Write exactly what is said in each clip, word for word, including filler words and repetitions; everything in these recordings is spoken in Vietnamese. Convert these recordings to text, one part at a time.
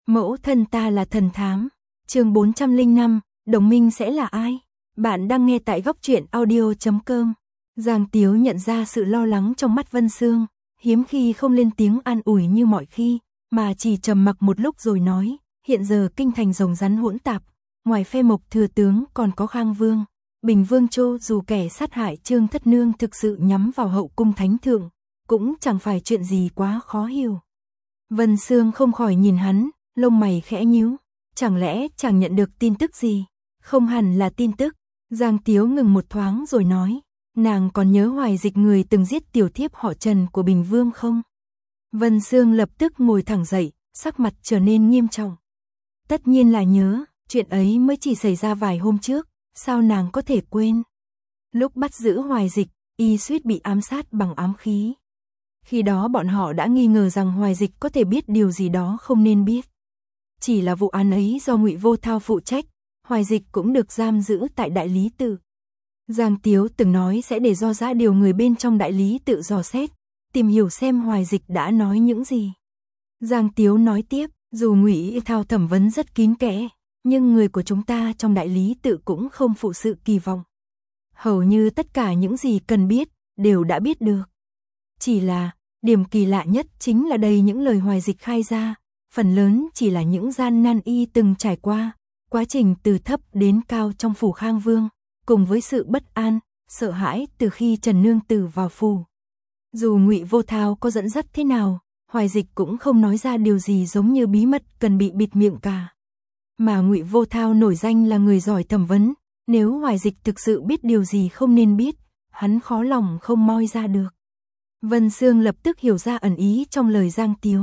Mẫu thân ta là thần thám. Chương bốn trăm lẻ năm, đồng minh sẽ là ai? Bạn đang nghe tại góc truyện audio chấm com. Giang Tiếu nhận ra sự lo lắng trong mắt Vân Sương, hiếm khi không lên tiếng an ủi như mọi khi, mà chỉ trầm mặc một lúc rồi nói, hiện giờ kinh thành rồng rắn hỗn tạp, ngoài phe Mộc thừa tướng còn có Khang Vương, Bình Vương Châu, dù kẻ sát hại Trương Thất Nương thực sự nhắm vào hậu cung thánh thượng, cũng chẳng phải chuyện gì quá khó hiểu. Vân Sương không khỏi nhìn hắn, lông mày khẽ nhíu, chẳng lẽ chàng nhận được tin tức gì? Không hẳn là tin tức. Giang Tiếu ngừng một thoáng rồi nói, nàng còn nhớ Hoài Dịch người từng giết tiểu thiếp họ Trần của Bình Vương không? Vân Sương lập tức ngồi thẳng dậy, sắc mặt trở nên nghiêm trọng. Tất nhiên là nhớ, chuyện ấy mới chỉ xảy ra vài hôm trước, sao nàng có thể quên? Lúc bắt giữ Hoài Dịch, y suýt bị ám sát bằng ám khí. Khi đó bọn họ đã nghi ngờ rằng Hoài Dịch có thể biết điều gì đó không nên biết. Chỉ là vụ án ấy do Ngụy Vô Thao phụ trách, Hoài Dịch cũng được giam giữ tại Đại Lý Tự. Giang Tiếu từng nói sẽ để do giã điều người bên trong Đại Lý Tự dò xét, tìm hiểu xem Hoài Dịch đã nói những gì. Giang Tiếu nói tiếp, dù Ngụy Thao thẩm vấn rất kín kẽ, nhưng người của chúng ta trong Đại Lý Tự cũng không phụ sự kỳ vọng. Hầu như tất cả những gì cần biết, đều đã biết được. Chỉ là, điểm kỳ lạ nhất chính là đây những lời Hoài Dịch khai ra, phần lớn chỉ là những gian nan y từng trải qua, quá trình từ thấp đến cao trong phủ Khang Vương, cùng với sự bất an, sợ hãi từ khi Trần Nương Tử vào phủ. Dù Ngụy Vô Thao có dẫn dắt thế nào, Hoài Dịch cũng không nói ra điều gì giống như bí mật cần bị bịt miệng cả. Mà Ngụy Vô Thao nổi danh là người giỏi thẩm vấn, nếu Hoài Dịch thực sự biết điều gì không nên biết, hắn khó lòng không moi ra được. Vân Sương lập tức hiểu ra ẩn ý trong lời Giang Tiếu.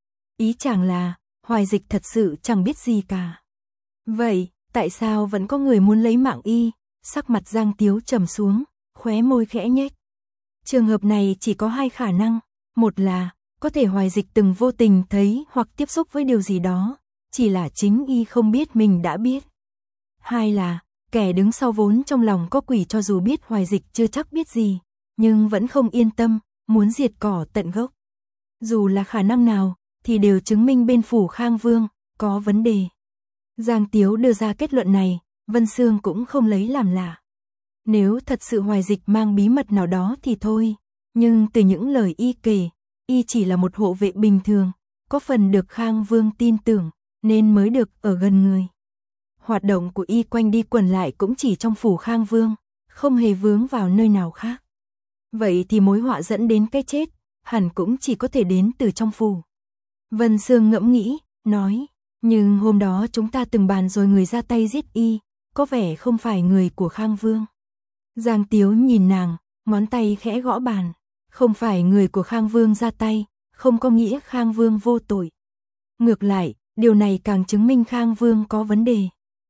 Ý chàng là, Hoài Dịch thật sự chẳng biết gì cả. Vậy, tại sao vẫn có người muốn lấy mạng y? Sắc mặt Giang Tiếu trầm xuống, khóe môi khẽ nhếch. Trường hợp này chỉ có hai khả năng. Một là, có thể Hoài Dịch từng vô tình thấy hoặc tiếp xúc với điều gì đó, chỉ là chính y không biết mình đã biết. Hai là, kẻ đứng sau vốn trong lòng có quỷ, cho dù biết Hoài Dịch chưa chắc biết gì, nhưng vẫn không yên tâm, muốn diệt cỏ tận gốc. Dù là khả năng nào, thì đều chứng minh bên phủ Khang Vương có vấn đề. Giang Tiếu đưa ra kết luận này, Vân Sương cũng không lấy làm lạ. Nếu thật sự Hoài Dịch mang bí mật nào đó thì thôi, nhưng từ những lời y kể, y chỉ là một hộ vệ bình thường, có phần được Khang Vương tin tưởng, nên mới được ở gần người. Hoạt động của y quanh đi quẩn lại cũng chỉ trong phủ Khang Vương, không hề vướng vào nơi nào khác. Vậy thì mối họa dẫn đến cái chết, hẳn cũng chỉ có thể đến từ trong phủ. Vân Sương ngẫm nghĩ, nói, nhưng hôm đó chúng ta từng bàn rồi, người ra tay giết y, có vẻ không phải người của Khang Vương. Giang Tiếu nhìn nàng, ngón tay khẽ gõ bàn, không phải người của Khang Vương ra tay, không có nghĩa Khang Vương vô tội. Ngược lại, điều này càng chứng minh Khang Vương có vấn đề.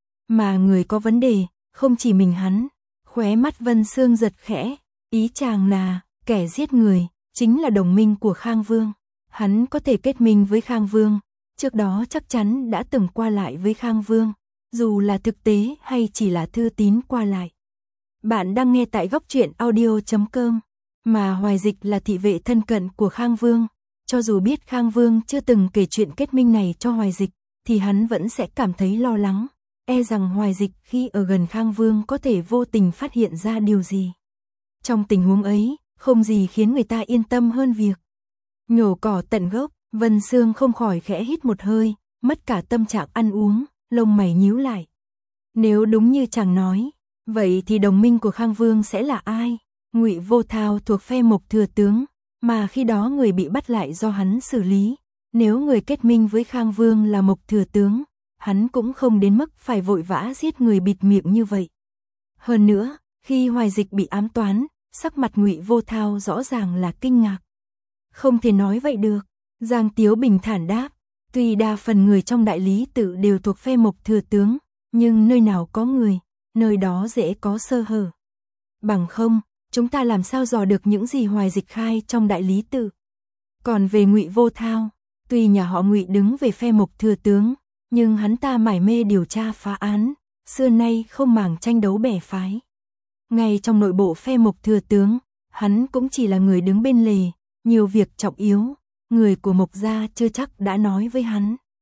Mà người có vấn đề, không chỉ mình hắn. Khóe mắt Vân Sương giật khẽ, ý chàng là, kẻ giết người, chính là đồng minh của Khang Vương. Hắn có thể kết minh với Khang Vương, trước đó chắc chắn đã từng qua lại với Khang Vương, dù là thực tế hay chỉ là thư tín qua lại. Bạn đang nghe tại góc truyện audio chấm com, mà Hoài Dịch là thị vệ thân cận của Khang Vương, cho dù biết Khang Vương chưa từng kể chuyện kết minh này cho Hoài Dịch, thì hắn vẫn sẽ cảm thấy lo lắng, e rằng Hoài Dịch khi ở gần Khang Vương có thể vô tình phát hiện ra điều gì. Trong tình huống ấy, không gì khiến người ta yên tâm hơn việc nhổ cỏ tận gốc. Vân Sương không khỏi khẽ hít một hơi, mất cả tâm trạng ăn uống, lông mày nhíu lại. Nếu đúng như chàng nói, vậy thì đồng minh của Khang Vương sẽ là ai? Ngụy Vô Thao thuộc phe Mộc thừa tướng, mà khi đó người bị bắt lại do hắn xử lý. Nếu người kết minh với Khang Vương là Mộc thừa tướng, hắn cũng không đến mức phải vội vã giết người bịt miệng như vậy. Hơn nữa, khi Hoài Dịch bị ám toán, sắc mặt Ngụy Vô Thao rõ ràng là kinh ngạc. Không thể nói vậy được. Giang Tiếu bình thản đáp, tuy đa phần người trong Đại Lý Tự đều thuộc phe Mộc thừa tướng, nhưng nơi nào có người, nơi đó dễ có sơ hở. Bằng không, chúng ta làm sao dò được những gì Hoài Dịch khai trong Đại Lý Tự. Còn về Ngụy Vô Thao, tuy nhà họ Ngụy đứng về phe Mộc thừa tướng, nhưng hắn ta mải mê điều tra phá án, xưa nay không màng tranh đấu bè phái. Ngay trong nội bộ phe Mộc thừa tướng, hắn cũng chỉ là người đứng bên lề, nhiều việc trọng yếu, người của Mộc gia chưa chắc đã nói với hắn.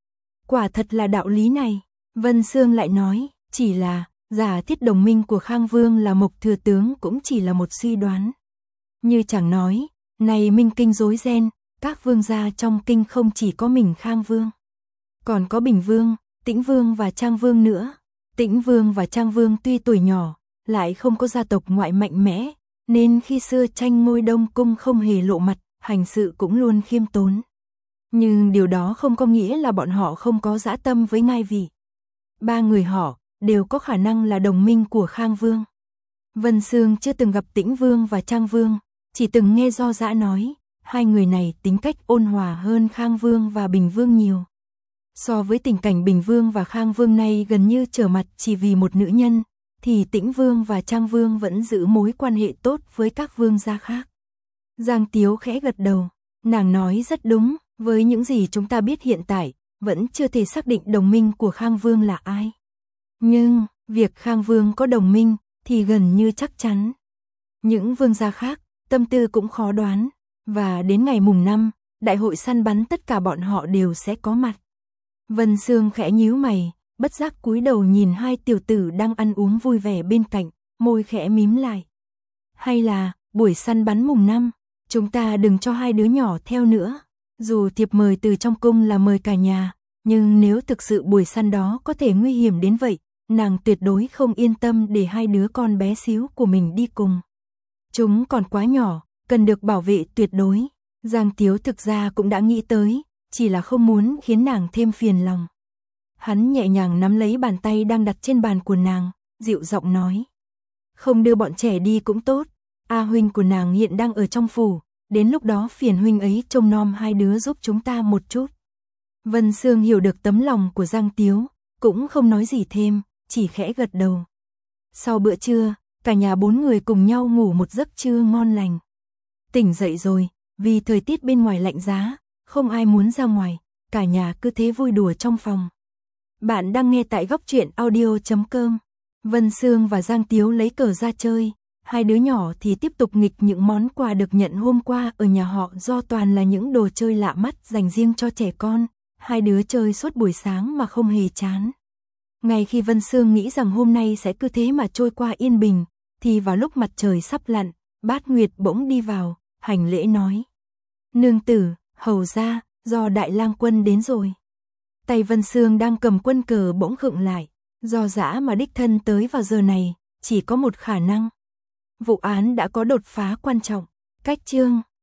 Quả thật là đạo lý này. Vân Sương lại nói, chỉ là, giả thiết đồng minh của Khang Vương là Mộc thừa tướng cũng chỉ là một suy đoán. Như chẳng nói, này minh kinh rối ren, các vương gia trong kinh không chỉ có mình Khang Vương. Còn có Bình Vương, Tĩnh Vương và Trang Vương nữa. Tĩnh Vương và Trang Vương tuy tuổi nhỏ, lại không có gia tộc ngoại mạnh mẽ, nên khi xưa tranh ngôi Đông Cung không hề lộ mặt, hành sự cũng luôn khiêm tốn. Nhưng điều đó không có nghĩa là bọn họ không có dã tâm với ngai vị. Ba người họ đều có khả năng là đồng minh của Khang Vương. Vân Sương chưa từng gặp Tĩnh Vương và Trang Vương, chỉ từng nghe Do Dã nói, hai người này tính cách ôn hòa hơn Khang Vương và Bình Vương nhiều. So với tình cảnh Bình Vương và Khang Vương này gần như trở mặt chỉ vì một nữ nhân, thì Tĩnh Vương và Trang Vương vẫn giữ mối quan hệ tốt với các vương gia khác. Giang Tiếu khẽ gật đầu, nàng nói rất đúng, với những gì chúng ta biết hiện tại, vẫn chưa thể xác định đồng minh của Khang Vương là ai. Nhưng, việc Khang Vương có đồng minh, thì gần như chắc chắn. Những vương gia khác, tâm tư cũng khó đoán, và đến ngày mùng năm, đại hội săn bắn tất cả bọn họ đều sẽ có mặt. Vân Sương khẽ nhíu mày, bất giác cúi đầu nhìn hai tiểu tử đang ăn uống vui vẻ bên cạnh, môi khẽ mím lại. Hay là, buổi săn bắn mùng năm, chúng ta đừng cho hai đứa nhỏ theo nữa. Dù thiệp mời từ trong cung là mời cả nhà, nhưng nếu thực sự buổi săn đó có thể nguy hiểm đến vậy, nàng tuyệt đối không yên tâm để hai đứa con bé xíu của mình đi cùng. Chúng còn quá nhỏ, cần được bảo vệ tuyệt đối. Giang Tiếu thực ra cũng đã nghĩ tới, chỉ là không muốn khiến nàng thêm phiền lòng. Hắn nhẹ nhàng nắm lấy bàn tay đang đặt trên bàn của nàng, dịu giọng nói. Không đưa bọn trẻ đi cũng tốt, A huynh của nàng hiện đang ở trong phủ, đến lúc đó phiền huynh ấy trông nom hai đứa giúp chúng ta một chút. Vân Sương hiểu được tấm lòng của Giang Tiếu, cũng không nói gì thêm, chỉ khẽ gật đầu. Sau bữa trưa, cả nhà bốn người cùng nhau ngủ một giấc trưa ngon lành. Tỉnh dậy rồi, vì thời tiết bên ngoài lạnh giá, không ai muốn ra ngoài, cả nhà cứ thế vui đùa trong phòng. Bạn đang nghe tại góc truyện audio chấm com. Vân Sương và Giang Tiếu lấy cờ ra chơi, hai đứa nhỏ thì tiếp tục nghịch những món quà được nhận hôm qua ở nhà họ, do toàn là những đồ chơi lạ mắt dành riêng cho trẻ con. Hai đứa chơi suốt buổi sáng mà không hề chán. Ngay khi Vân Sương nghĩ rằng hôm nay sẽ cứ thế mà trôi qua yên bình, thì vào lúc mặt trời sắp lặn, Bát Nguyệt bỗng đi vào, hành lễ nói. Nương tử, hầu ra, Do đại lang quân đến rồi. Tay Vân Sương đang cầm quân cờ bỗng khựng lại, Do Dã mà đích thân tới vào giờ này, chỉ có một khả năng. Vụ án đã có đột phá quan trọng. Cách chương